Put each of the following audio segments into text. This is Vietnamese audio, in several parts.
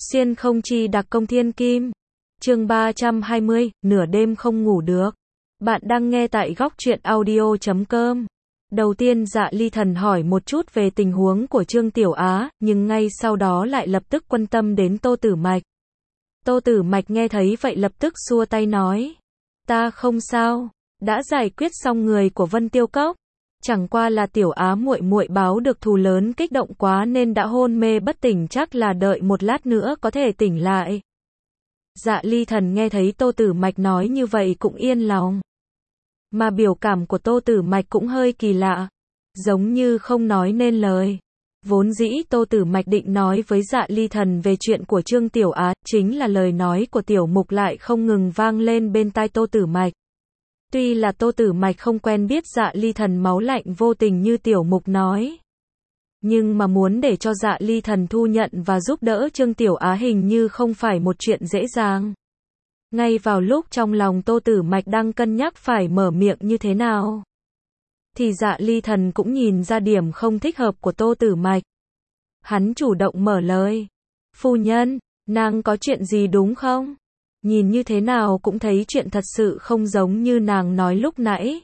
Xuyên không chi đặc công thiên kim. Chương 320, nửa đêm không ngủ được. Bạn đang nghe tại góc truyện audio.com. Đầu tiên Dạ Ly Thần hỏi một chút về tình huống của Trương Tiểu Á, nhưng ngay sau đó lại lập tức quan tâm đến Tô Tử Mạch. Tô Tử Mạch nghe thấy vậy lập tức xua tay nói: "Ta không sao, đã giải quyết xong người của Vân Tiêu Cốc. Chẳng qua là Tiểu Á muội muội báo được thù lớn kích động quá nên đã hôn mê bất tỉnh, chắc là đợi một lát nữa có thể tỉnh lại." Dạ Ly Thần nghe thấy Tô Tử Mạch nói như vậy cũng yên lòng. Mà biểu cảm của Tô Tử Mạch cũng hơi kỳ lạ, giống như không nói nên lời. Vốn dĩ Tô Tử Mạch định nói với Dạ Ly Thần về chuyện của Trương Tiểu Á, chính là lời nói của Tiểu Mục lại không ngừng vang lên bên tai Tô Tử Mạch. Tuy là Tô Tử Mạch không quen biết Dạ Ly Thần máu lạnh vô tình như Tiểu Mục nói, nhưng mà muốn để cho Dạ Ly Thần thu nhận và giúp đỡ Trương Tiểu Á hình như không phải một chuyện dễ dàng. Ngay vào lúc trong lòng Tô Tử Mạch đang cân nhắc phải mở miệng như thế nào, thì Dạ Ly Thần cũng nhìn ra điểm không thích hợp của Tô Tử Mạch. Hắn chủ động mở lời: "Phu nhân, nàng có chuyện gì đúng không? Nhìn như thế nào cũng thấy chuyện thật sự không giống như nàng nói lúc nãy.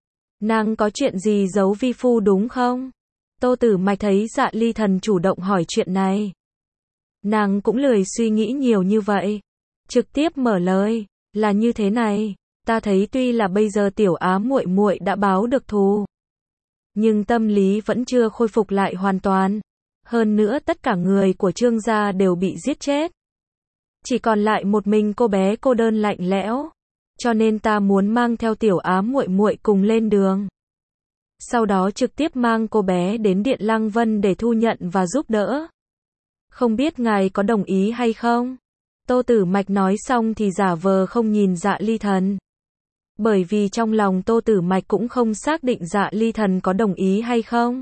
Nàng có chuyện gì giấu vi phu đúng không?" Tô Tử Mạch thấy Dạ Ly Thần chủ động hỏi chuyện này, nàng cũng lười suy nghĩ nhiều như vậy, trực tiếp mở lời: "Là như thế này, ta thấy tuy là bây giờ Tiểu Á muội muội đã báo được thù, nhưng tâm lý vẫn chưa khôi phục lại hoàn toàn. Hơn nữa tất cả người của Trương gia đều bị giết chết, chỉ còn lại một mình cô bé cô đơn lạnh lẽo, cho nên ta muốn mang theo Tiểu Á muội muội cùng lên đường. Sau đó trực tiếp mang cô bé đến Điện Lăng Vân để thu nhận và giúp đỡ. Không biết ngài có đồng ý hay không?" Tô Tử Mạch nói xong thì giả vờ không nhìn Dạ Ly Thần. Bởi vì trong lòng Tô Tử Mạch cũng không xác định Dạ Ly Thần có đồng ý hay không.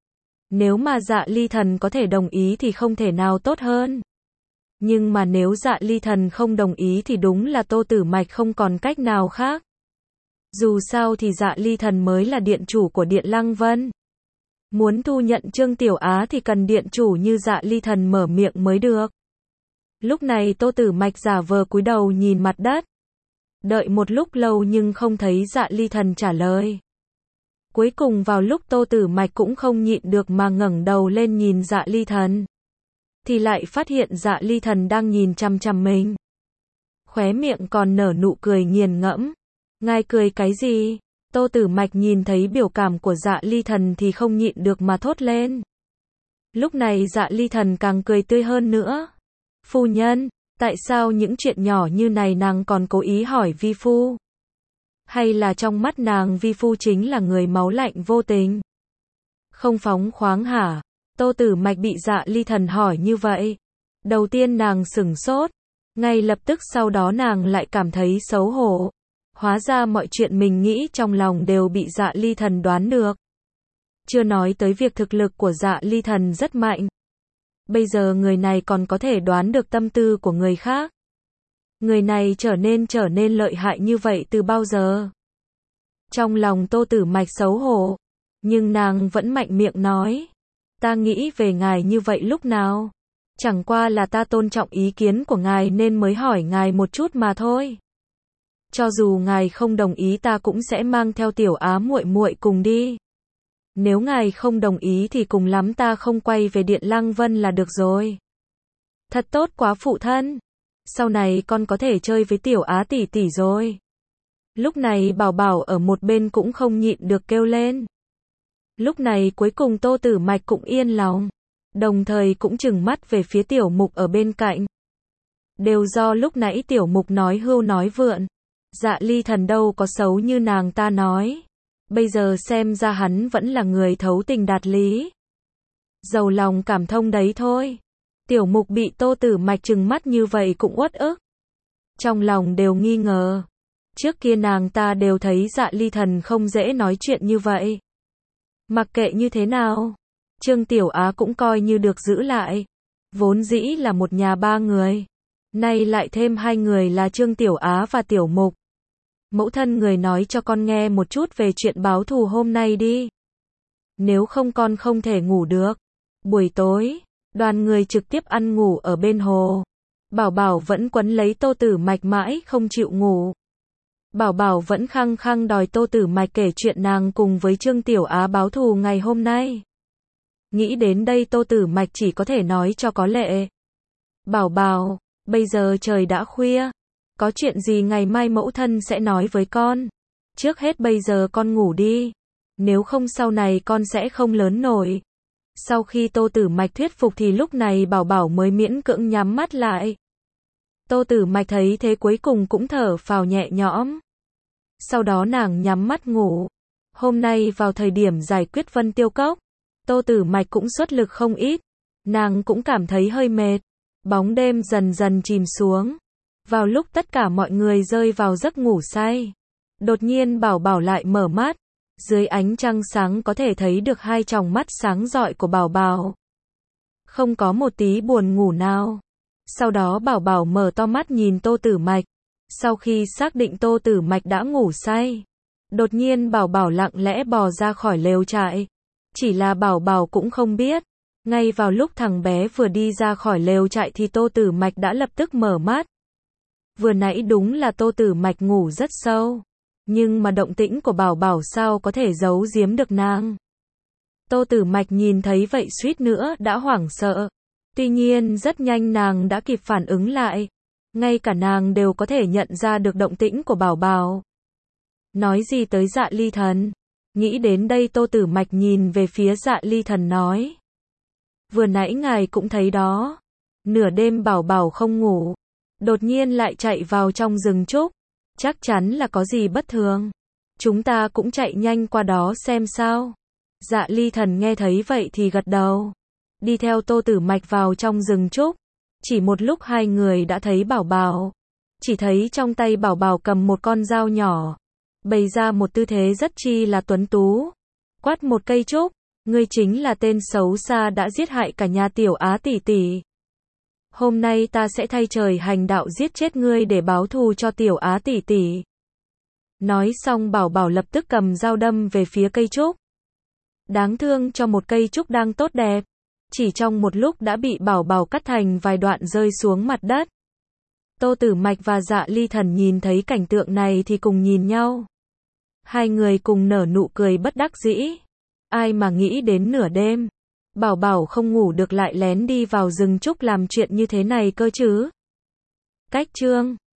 Nếu mà Dạ Ly Thần có thể đồng ý thì không thể nào tốt hơn. Nhưng mà nếu Dạ Ly Thần không đồng ý thì đúng là Tô Tử Mạch không còn cách nào khác. Dù sao thì Dạ Ly Thần mới là điện chủ của Điện Lăng Vân. Muốn thu nhận Trương Tiểu Á thì cần điện chủ như Dạ Ly Thần mở miệng mới được. Lúc này Tô Tử Mạch giả vờ cúi đầu nhìn mặt đất. Đợi một lúc lâu nhưng không thấy Dạ Ly Thần trả lời. Cuối cùng vào lúc Tô Tử Mạch cũng không nhịn được mà ngẩng đầu lên nhìn Dạ Ly Thần, thì lại phát hiện Dạ Ly Thần đang nhìn chằm chằm mình. Khóe miệng còn nở nụ cười nghiền ngẫm. "Ngài cười cái gì?" Tô Tử Mạch nhìn thấy biểu cảm của Dạ Ly Thần thì không nhịn được mà thốt lên. Lúc này Dạ Ly Thần càng cười tươi hơn nữa. "Phu nhân, tại sao những chuyện nhỏ như này nàng còn cố ý hỏi vi phu? Hay là trong mắt nàng vi phu chính là người máu lạnh vô tình, không phóng khoáng hả?" Tô Tử Mạch bị Dạ Ly Thần hỏi như vậy, đầu tiên nàng sửng sốt, ngay lập tức sau đó nàng lại cảm thấy xấu hổ. Hóa ra mọi chuyện mình nghĩ trong lòng đều bị Dạ Ly Thần đoán được. Chưa nói tới việc thực lực của Dạ Ly Thần rất mạnh. Bây giờ người này còn có thể đoán được tâm tư của người khác. Người này trở nên lợi hại như vậy từ bao giờ? Trong lòng Tô Tử Mạch xấu hổ, nhưng nàng vẫn mạnh miệng nói: "Ta nghĩ về ngài như vậy lúc nào? Chẳng qua là ta tôn trọng ý kiến của ngài nên mới hỏi ngài một chút mà thôi. Cho dù ngài không đồng ý ta cũng sẽ mang theo Tiểu Á muội muội cùng đi. Nếu ngài không đồng ý thì cùng lắm ta không quay về Điện Lăng Vân là được rồi." "Thật tốt quá phụ thân. Sau này con có thể chơi với Tiểu Á tỷ tỷ rồi." Lúc này Bảo Bảo ở một bên cũng không nhịn được kêu lên. Lúc này cuối cùng Tô Tử Mạch cũng yên lòng, đồng thời cũng trừng mắt về phía Tiểu Mục ở bên cạnh. Đều do lúc nãy Tiểu Mục nói hưu nói vượn. Dạ Ly Thần đâu có xấu như nàng ta nói. Bây giờ xem ra hắn vẫn là người thấu tình đạt lý, giàu lòng cảm thông đấy thôi. Tiểu Mục bị Tô Tử Mạch trừng mắt như vậy cũng uất ức. Trong lòng đều nghi ngờ. Trước kia nàng ta đều thấy Dạ Ly Thần không dễ nói chuyện như vậy. Mặc kệ như thế nào, Trương Tiểu Á cũng coi như được giữ lại. Vốn dĩ là một nhà ba người, nay lại thêm hai người là Trương Tiểu Á và Tiểu Mục. Mẫu thân người nói cho con nghe một chút về chuyện báo thù hôm nay đi. Nếu không con không thể ngủ được. Buổi tối, Đoàn người trực tiếp ăn ngủ ở bên hồ. Bảo Bảo vẫn quấn lấy Tô Tử Mạch mãi không chịu ngủ. Bảo Bảo vẫn khăng khăng đòi Tô Tử Mạch kể chuyện nàng cùng với Trương Tiểu Á báo thù ngày hôm nay. Nghĩ đến đây Tô Tử Mạch chỉ có thể nói cho có lệ. Bảo Bảo, bây giờ trời đã khuya. Có chuyện gì ngày mai mẫu thân sẽ nói với con. Trước hết bây giờ con ngủ đi. Nếu không sau này con sẽ không lớn nổi. Sau khi Tô Tử Mạch thuyết phục thì lúc này Bảo Bảo mới miễn cưỡng nhắm mắt lại. Tô Tử Mạch thấy thế cuối cùng cũng thở phào nhẹ nhõm. Sau đó nàng nhắm mắt ngủ. Hôm nay vào thời điểm giải quyết Vân Tiêu Cốc, Tô Tử Mạch cũng xuất lực không ít. Nàng cũng cảm thấy hơi mệt. Bóng đêm dần dần chìm xuống. Vào lúc tất cả mọi người rơi vào giấc ngủ say, đột nhiên Bảo Bảo lại mở mắt. Dưới ánh trăng sáng có thể thấy được hai tròng mắt sáng rọi của Bảo Bảo. Không có một tí buồn ngủ nào. Sau đó Bảo Bảo mở to mắt nhìn Tô Tử Mạch. Sau khi xác định Tô Tử Mạch đã ngủ say, đột nhiên Bảo Bảo lặng lẽ bò ra khỏi lều trại. Chỉ là Bảo Bảo cũng không biết, ngay vào lúc thằng bé vừa đi ra khỏi lều trại thì Tô Tử Mạch đã lập tức mở mắt. Vừa nãy đúng là Tô Tử Mạch ngủ rất sâu, nhưng mà động tĩnh của Bảo Bảo sao có thể giấu giếm được nàng. Tô Tử Mạch nhìn thấy vậy suýt nữa đã hoảng sợ. Tuy nhiên rất nhanh nàng đã kịp phản ứng lại. Ngay cả nàng đều có thể nhận ra được động tĩnh của Bảo Bảo. Nói gì tới Dạ Ly Thần? Nghĩ đến đây Tô Tử Mạch nhìn về phía Dạ Ly Thần nói. Vừa nãy ngài cũng thấy đó. Nửa đêm Bảo Bảo không ngủ. Đột nhiên lại chạy vào trong rừng trúc. Chắc chắn là có gì bất thường. Chúng ta cũng chạy nhanh qua đó xem sao. Dạ Ly Thần nghe thấy vậy thì gật đầu. Đi theo Tô Tử Mạch vào trong rừng trúc. Chỉ một lúc hai người đã thấy Bảo Bảo. Chỉ thấy trong tay Bảo Bảo cầm một con dao nhỏ. Bày ra một tư thế rất chi là tuấn tú. Quát một cây trúc. Ngươi chính là tên xấu xa đã giết hại cả nhà Tiểu Á tỷ tỷ. Hôm nay ta sẽ thay trời hành đạo giết chết ngươi để báo thù cho Tiểu Á tỷ tỷ. Nói xong Bảo Bảo lập tức cầm dao đâm về phía cây trúc. Đáng thương cho một cây trúc đang tốt đẹp. Chỉ trong một lúc đã bị Bảo Bảo cắt thành vài đoạn rơi xuống mặt đất. Tô Tử Mạch và Dạ Ly Thần nhìn thấy cảnh tượng này thì cùng nhìn nhau. Hai người cùng nở nụ cười bất đắc dĩ. Ai mà nghĩ đến nửa đêm, Bảo Bảo không ngủ được lại lén đi vào rừng trúc làm chuyện như thế này cơ chứ. Cách chương